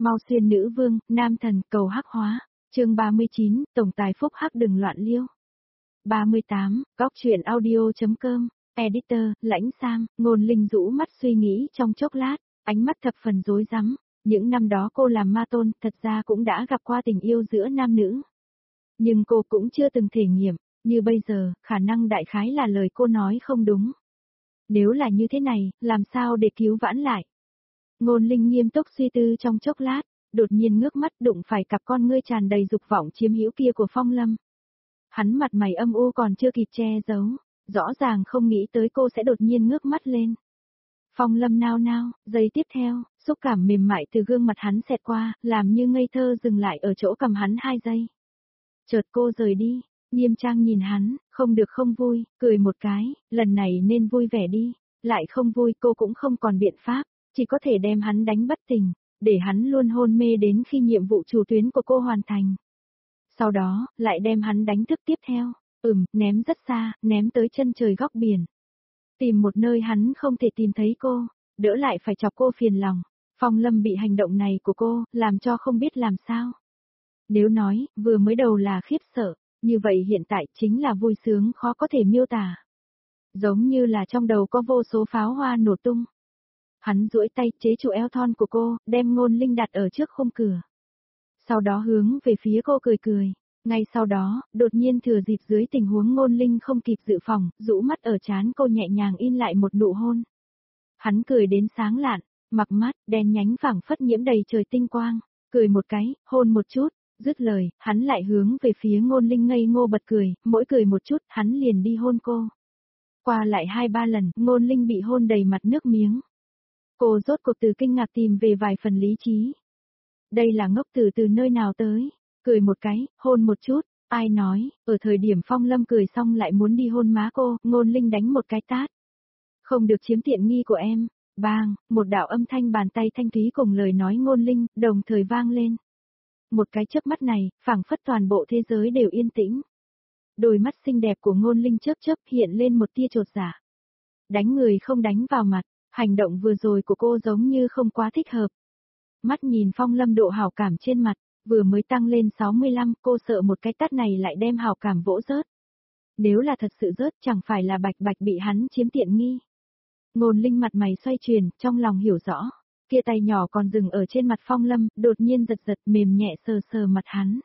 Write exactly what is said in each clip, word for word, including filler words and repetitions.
Mau xuyên nữ vương, nam thần, cầu hắc hóa. Chương ba mươi chín, tổng tài phúc hắc đừng loạn liêu. ba mươi tám, góc truyện audio.com, editor, Lãnh Sam, Ngôn Linh rũ mắt suy nghĩ trong chốc lát, ánh mắt thập phần rối rắm. Những năm đó cô làm ma tôn, thật ra cũng đã gặp qua tình yêu giữa nam nữ. Nhưng cô cũng chưa từng thể nghiệm, như bây giờ, khả năng đại khái là lời cô nói không đúng. Nếu là như thế này, làm sao để cứu vãn lại? Ngôn Linh nghiêm túc suy tư trong chốc lát, đột nhiên ngước mắt đụng phải cặp con ngươi tràn đầy dục vọng chiếm hữu kia của Phong Lâm. Hắn mặt mày âm u còn chưa kịp che giấu, rõ ràng không nghĩ tới cô sẽ đột nhiên ngước mắt lên. Phong Lâm nao nao, giây tiếp theo, xúc cảm mềm mại từ gương mặt hắn xẹt qua, làm như ngây thơ dừng lại ở chỗ cầm hắn hai giây. Chợt cô rời đi, nghiêm trang nhìn hắn, không được không vui, cười một cái, lần này nên vui vẻ đi, lại không vui cô cũng không còn biện pháp, chỉ có thể đem hắn đánh bất tỉnh, để hắn luôn hôn mê đến khi nhiệm vụ chủ tuyến của cô hoàn thành. Sau đó, lại đem hắn đánh thức tiếp theo, ừm, ném rất xa, ném tới chân trời góc biển. Tìm một nơi hắn không thể tìm thấy cô, đỡ lại phải chọc cô phiền lòng. Phong Lâm bị hành động này của cô, làm cho không biết làm sao. Nếu nói, vừa mới đầu là khiếp sợ, như vậy hiện tại chính là vui sướng khó có thể miêu tả. Giống như là trong đầu có vô số pháo hoa nổ tung. Hắn duỗi tay chế trụ eo thon của cô, đem Ngôn Linh đặt ở trước khung cửa. Sau đó hướng về phía cô cười cười. Ngay sau đó, đột nhiên thừa dịp dưới tình huống Ngôn Linh không kịp dự phòng, rũ mắt ở trán cô nhẹ nhàng in lại một nụ hôn. Hắn cười đến sáng lạn, mặc mắt, đen nhánh phảng phất nhiễm đầy trời tinh quang, cười một cái, hôn một chút, dứt lời, hắn lại hướng về phía Ngôn Linh ngây ngô bật cười, mỗi cười một chút, hắn liền đi hôn cô. Qua lại hai ba lần, Ngôn Linh bị hôn đầy mặt nước miếng. Cô rốt cuộc từ kinh ngạc tìm về vài phần lý trí. Đây là ngốc tử từ nơi nào tới? Cười một cái, hôn một chút, ai nói, ở thời điểm Phong Lâm cười xong lại muốn đi hôn má cô, Ngôn Linh đánh một cái tát. Không được chiếm tiện nghi của em, bang, một đạo âm thanh bàn tay thanh thúy cùng lời nói Ngôn Linh, đồng thời vang lên. Một cái chớp mắt này, phảng phất toàn bộ thế giới đều yên tĩnh. Đôi mắt xinh đẹp của Ngôn Linh chớp chớp hiện lên một tia chột dạ. Đánh người không đánh vào mặt, hành động vừa rồi của cô giống như không quá thích hợp. Mắt nhìn Phong Lâm độ hảo cảm trên mặt, vừa mới tăng lên sáu mươi lăm, cô sợ một cái tát này lại đem hảo cảm vỗ rớt. Nếu là thật sự rớt chẳng phải là bạch bạch bị hắn chiếm tiện nghi. Ngôn Linh mặt mày xoay chuyển, trong lòng hiểu rõ, kia tay nhỏ còn dừng ở trên mặt Phong Lâm, đột nhiên giật giật mềm nhẹ sờ sờ mặt hắn.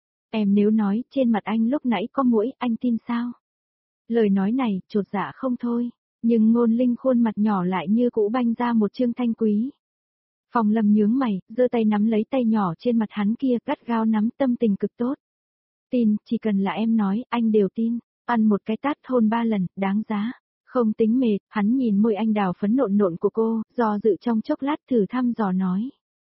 Em nếu nói, trên mặt anh lúc nãy có muỗi, anh tin sao? Lời nói này, chột dạ không thôi, nhưng Ngôn Linh khuôn mặt nhỏ lại như cũ banh ra một trương thanh quý. Phong Lâm nhướng mày, giơ tay nắm lấy tay nhỏ trên mặt hắn kia, gắt gao nắm, tâm tình cực tốt. Tin, chỉ cần là em nói, anh đều tin, ăn một cái tát hôn ba lần, đáng giá. Không tính mệt, hắn nhìn môi anh đào phấn nộn nộn của cô, do dự trong chốc lát thử thăm dò nói.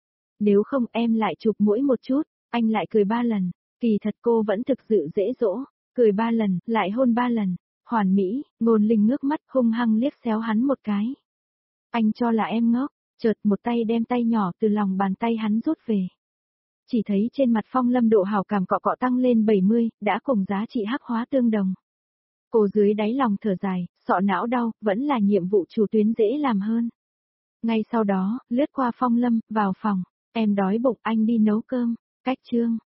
Nếu không em lại chụp mũi một chút, anh lại cười ba lần, kỳ thật cô vẫn thực sự dễ dỗ, cười ba lần, lại hôn ba lần, hoàn mỹ, Ngôn Linh ngước mắt hung hăng liếc xéo hắn một cái. Anh cho là em ngốc, chợt một tay đem tay nhỏ từ lòng bàn tay hắn rút về. Chỉ thấy trên mặt Phong Lâm độ hảo cảm cọ cọ tăng lên bảy mươi, đã cùng giá trị hắc hóa tương đồng. Cô dưới đáy lòng thở dài, sọ não đau, vẫn là nhiệm vụ chủ tuyến dễ làm hơn. Ngay sau đó, lướt qua Phong Lâm, vào phòng, em đói bụng anh đi nấu cơm, cách chương.